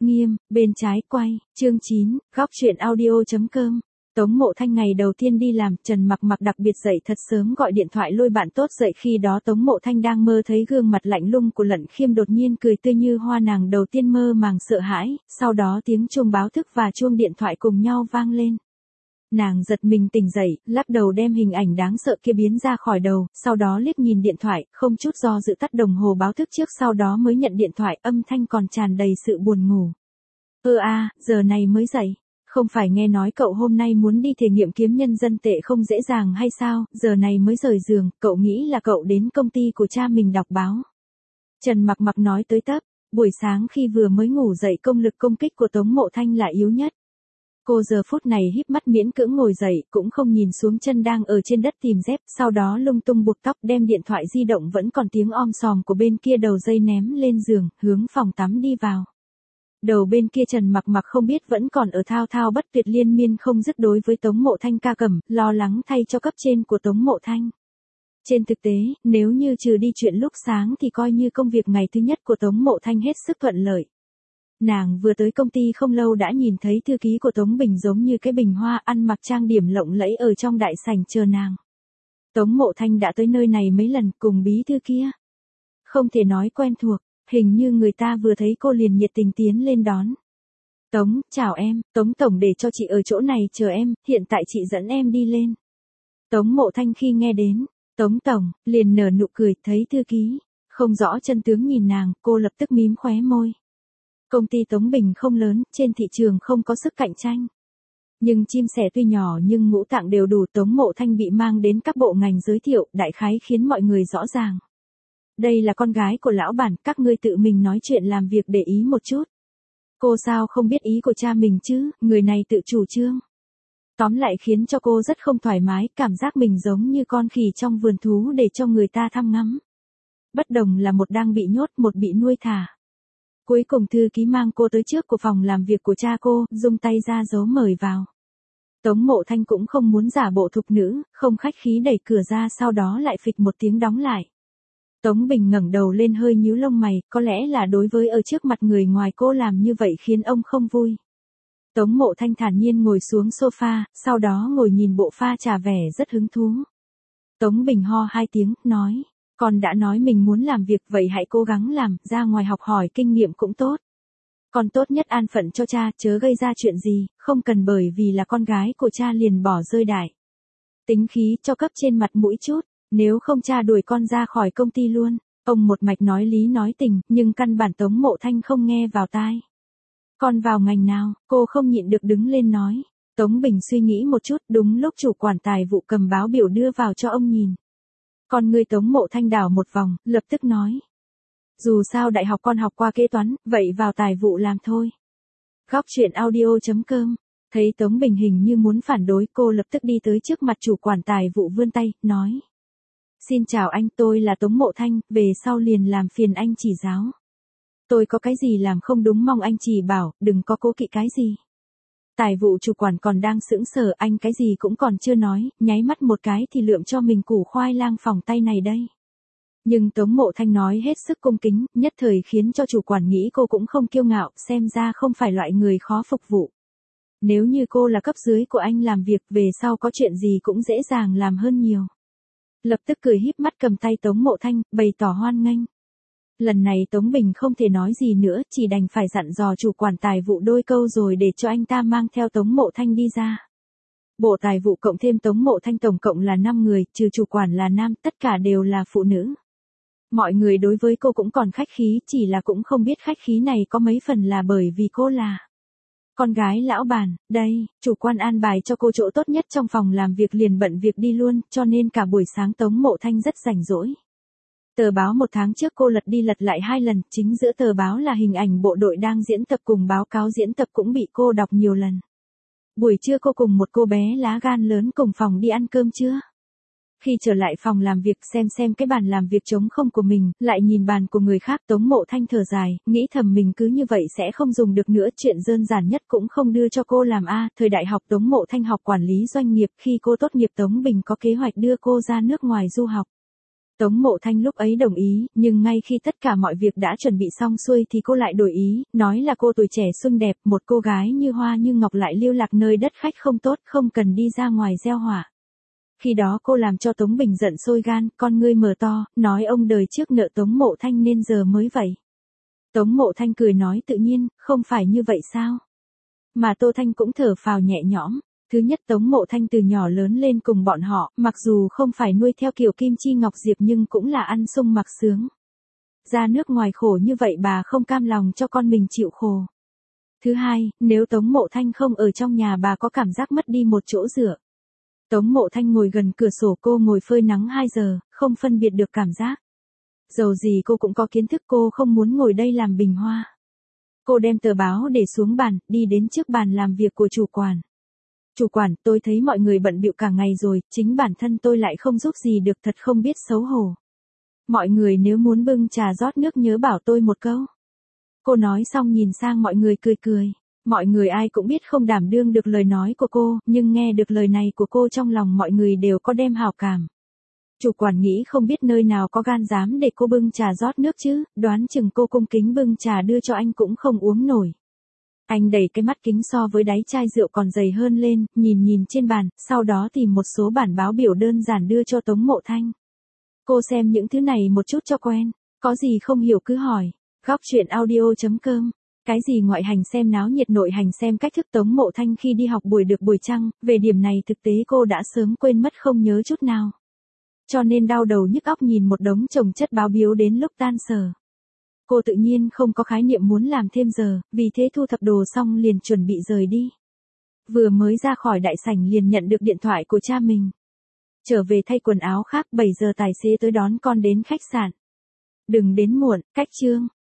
Nghiêm, bên trái quay, chương 9, góc truyện audio.com. Tống Mộ Thanh ngày đầu tiên đi làm, Trần Mặc Mặc đặc biệt dậy thật sớm gọi điện thoại lôi bạn tốt dậy, khi đó Tống Mộ Thanh đang mơ thấy gương mặt lạnh lùng của Lận Khiêm đột nhiên cười tươi như hoa, nàng đầu tiên mơ màng sợ hãi, sau đó tiếng chuông báo thức và chuông điện thoại cùng nhau vang lên. Nàng giật mình tỉnh dậy, lắc đầu đem hình ảnh đáng sợ kia biến ra khỏi đầu, sau đó liếc nhìn điện thoại, không chút do dự tắt đồng hồ báo thức trước, sau đó mới nhận điện thoại, âm thanh còn tràn đầy sự buồn ngủ. Giờ này mới dậy. Không phải nghe nói cậu hôm nay muốn đi thể nghiệm kiếm nhân dân tệ không dễ dàng hay sao, giờ này mới rời giường, cậu nghĩ là cậu đến công ty của cha mình đọc báo. Trần Mặc Mặc nói tới tấp, buổi sáng khi vừa mới ngủ dậy công lực công kích của Tống Mộ Thanh là yếu nhất. Cô giờ phút này híp mắt miễn cưỡng ngồi dậy, cũng không nhìn xuống chân đang ở trên đất tìm dép, sau đó lung tung buộc tóc, đem điện thoại di động vẫn còn tiếng om sòm của bên kia đầu dây ném lên giường, hướng phòng tắm đi vào. Đầu bên kia Trần Mặc Mặc không biết vẫn còn ở thao thao bất tuyệt liên miên không dứt đối với Tống Mộ Thanh ca cẩm, lo lắng thay cho cấp trên của Tống Mộ Thanh. Trên thực tế, nếu như trừ đi chuyện lúc sáng thì coi như công việc ngày thứ nhất của Tống Mộ Thanh hết sức thuận lợi. Nàng vừa tới công ty không lâu đã nhìn thấy thư ký của Tống Bình giống như cái bình hoa ăn mặc trang điểm lộng lẫy ở trong đại sảnh chờ nàng. Tống Mộ Thanh đã tới nơi này mấy lần cùng bí thư kia. Không thể nói quen thuộc. Hình như người ta vừa thấy cô liền nhiệt tình tiến lên đón. Tống, chào em, Tống Tổng để cho chị ở chỗ này chờ em, hiện tại chị dẫn em đi lên. Tống Mộ Thanh khi nghe đến, Tống Tổng, liền nở nụ cười, thấy thư ký, không rõ chân tướng nhìn nàng, cô lập tức mím khóe môi. Công ty Tống Bình không lớn, trên thị trường không có sức cạnh tranh. Nhưng chim sẻ tuy nhỏ nhưng ngũ tạng đều đủ, Tống Mộ Thanh bị mang đến các bộ ngành giới thiệu, đại khái khiến mọi người rõ ràng. Đây là con gái của lão bản, các ngươi tự mình nói chuyện làm việc để ý một chút. Cô sao không biết ý của cha mình chứ, người này tự chủ trương. Tóm lại khiến cho cô rất không thoải mái, cảm giác mình giống như con khỉ trong vườn thú để cho người ta thăm ngắm. Bất đồng là một đang bị nhốt, một bị nuôi thả. Cuối cùng thư ký mang cô tới trước của phòng làm việc của cha cô, dùng tay ra dấu mời vào. Tống Mộ Thanh cũng không muốn giả bộ thục nữ, không khách khí đẩy cửa ra, sau đó lại phịch một tiếng đóng lại. Tống Bình ngẩng đầu lên hơi nhíu lông mày, có lẽ là đối với ở trước mặt người ngoài cô làm như vậy khiến ông không vui. Tống Mộ Thanh thản nhiên ngồi xuống sofa, sau đó ngồi nhìn bộ pha trà vẻ rất hứng thú. Tống Bình ho hai tiếng, nói, con đã nói mình muốn làm việc vậy hãy cố gắng làm, ra ngoài học hỏi kinh nghiệm cũng tốt. Con tốt nhất an phận cho cha, chớ gây ra chuyện gì, không cần bởi vì là con gái của cha liền bỏ rơi đại. Tính khí cho cấp trên mặt mũi chút. Nếu không cha đuổi con ra khỏi công ty luôn. Ông một mạch nói lý nói tình, nhưng căn bản Tống Mộ Thanh không nghe vào tai. Con vào ngành nào, cô không nhịn được đứng lên nói. Tống Bình suy nghĩ một chút, đúng lúc chủ quản tài vụ cầm báo biểu đưa vào cho ông nhìn. Con người Tống Mộ Thanh đảo một vòng, lập tức nói. Dù sao đại học con học qua kế toán, vậy vào tài vụ làm thôi. Góc truyện audio.com. Thấy Tống Bình hình như muốn phản đối, cô lập tức đi tới trước mặt chủ quản tài vụ vươn tay, nói. Xin chào anh, tôi là Tống Mộ Thanh, về sau liền làm phiền anh chỉ giáo. Tôi có cái gì làm không đúng mong anh chỉ bảo, đừng có cố kỵ cái gì. Tài vụ chủ quản còn đang sững sờ, anh cái gì cũng còn chưa nói, nháy mắt một cái thì lượm cho mình củ khoai lang phòng tay này đây. Nhưng Tống Mộ Thanh nói hết sức cung kính, nhất thời khiến cho chủ quản nghĩ cô cũng không kiêu ngạo, xem ra không phải loại người khó phục vụ. Nếu như cô là cấp dưới của anh làm việc, về sau có chuyện gì cũng dễ dàng làm hơn nhiều. Lập tức cười híp mắt cầm tay Tống Mộ Thanh, bày tỏ hoan nghênh. Lần này Tống Bình không thể nói gì nữa, chỉ đành phải dặn dò chủ quản tài vụ đôi câu rồi để cho anh ta mang theo Tống Mộ Thanh đi ra. Bộ tài vụ cộng thêm Tống Mộ Thanh tổng cộng là 5 người, trừ chủ quản là nam, tất cả đều là phụ nữ. Mọi người đối với cô cũng còn khách khí, chỉ là cũng không biết khách khí này có mấy phần là bởi vì cô là con gái lão bản. Đây, chủ quan an bài cho cô chỗ tốt nhất trong phòng làm việc liền bận việc đi luôn, cho nên cả buổi sáng Tống Mộ Thanh rất rảnh rỗi. Tờ báo một tháng trước cô lật đi lật lại 2 lần, chính giữa tờ báo là hình ảnh bộ đội đang diễn tập cùng báo cáo diễn tập cũng bị cô đọc nhiều lần. Buổi trưa cô cùng một cô bé lá gan lớn cùng phòng đi ăn cơm trưa. Khi trở lại phòng làm việc xem cái bàn làm việc trống không của mình, lại nhìn bàn của người khác, Tống Mộ Thanh thở dài, nghĩ thầm mình cứ như vậy sẽ không dùng được nữa, chuyện đơn giản nhất cũng không đưa cho cô làm thời đại học Tống Mộ Thanh học quản lý doanh nghiệp, khi cô tốt nghiệp Tống Bình có kế hoạch đưa cô ra nước ngoài du học. Tống Mộ Thanh lúc ấy đồng ý, nhưng ngay khi tất cả mọi việc đã chuẩn bị xong xuôi thì cô lại đổi ý, nói là cô tuổi trẻ xinh đẹp, một cô gái như hoa như ngọc lại lưu lạc nơi đất khách không tốt, không cần đi ra ngoài gieo họa. Khi đó cô làm cho Tống Bình giận sôi gan, con ngươi mở to, nói ông đời trước nợ Tống Mộ Thanh nên giờ mới vậy. Tống Mộ Thanh cười nói tự nhiên, không phải như vậy sao? Mà Tô Thanh cũng thở phào nhẹ nhõm. Thứ nhất, Tống Mộ Thanh từ nhỏ lớn lên cùng bọn họ, mặc dù không phải nuôi theo kiểu Kim Chi Ngọc Diệp nhưng cũng là ăn sung mặc sướng. Ra nước ngoài khổ như vậy bà không cam lòng cho con mình chịu khổ. Thứ hai, nếu Tống Mộ Thanh không ở trong nhà bà có cảm giác mất đi một chỗ dựa. Tống Mộ Thanh ngồi gần cửa sổ, cô ngồi phơi nắng 2 giờ, không phân biệt được cảm giác. Dầu gì cô cũng có kiến thức, cô không muốn ngồi đây làm bình hoa. Cô đem tờ báo để xuống bàn, đi đến trước bàn làm việc của chủ quản. Chủ quản, tôi thấy mọi người bận bịu cả ngày rồi, chính bản thân tôi lại không giúp gì được, thật không biết xấu hổ. Mọi người nếu muốn bưng trà rót nước nhớ bảo tôi một câu. Cô nói xong nhìn sang mọi người cười cười. Mọi người ai cũng biết không đảm đương được lời nói của cô, nhưng nghe được lời này của cô trong lòng mọi người đều có đem hảo cảm. Chủ quản nghĩ không biết nơi nào có gan dám để cô bưng trà rót nước chứ, đoán chừng cô cung kính bưng trà đưa cho anh cũng không uống nổi. Anh đẩy cái mắt kính so với đáy chai rượu còn dày hơn lên, nhìn trên bàn, sau đó tìm một số bản báo biểu đơn giản đưa cho Tống Mộ Thanh. Cô xem những thứ này một chút cho quen, có gì không hiểu cứ hỏi. Góc truyện audio.com. Cái gì ngoại hành xem náo nhiệt, nội hành xem cách thức. Tống Mộ Thanh khi đi học buổi được buổi trăng, về điểm này thực tế cô đã sớm quên mất không nhớ chút nào. Cho nên đau đầu nhức óc nhìn một đống chồng chất báo biếu đến lúc tan sở. Cô tự nhiên không có khái niệm muốn làm thêm giờ, vì thế thu thập đồ xong liền chuẩn bị rời đi. Vừa mới ra khỏi đại sảnh liền nhận được điện thoại của cha mình. Trở về thay quần áo khác, 7 giờ tài xế tới đón con đến khách sạn. Đừng đến muộn, cách chương.